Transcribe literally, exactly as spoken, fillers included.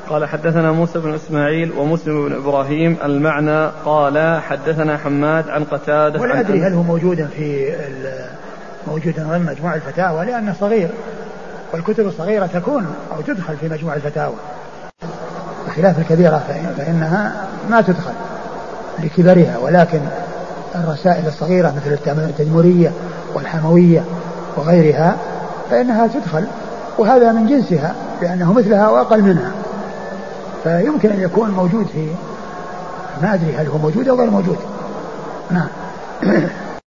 قال حدثنا موسى بن إسماعيل ومسلم بن إبراهيم المعنى. قال حدثنا حماد عن قتادة. ولا أدري هل هو موجودا في موجودا ضمن مجموع الفتاوى لأنه صغير، والكتب الصغيرة تكون أو تدخل في مجموع الفتاوى، بخلاف الكبيرة فإنها ما تدخل لكبرها، ولكن الرسائل الصغيرة مثل التدمرية والحموية وغيرها فإنها تدخل، وهذا من جنسها لأنه مثلها وأقل منها، فيمكن أن يكون موجود في، ما أدري هل هو موجود أو غير موجود. نعم.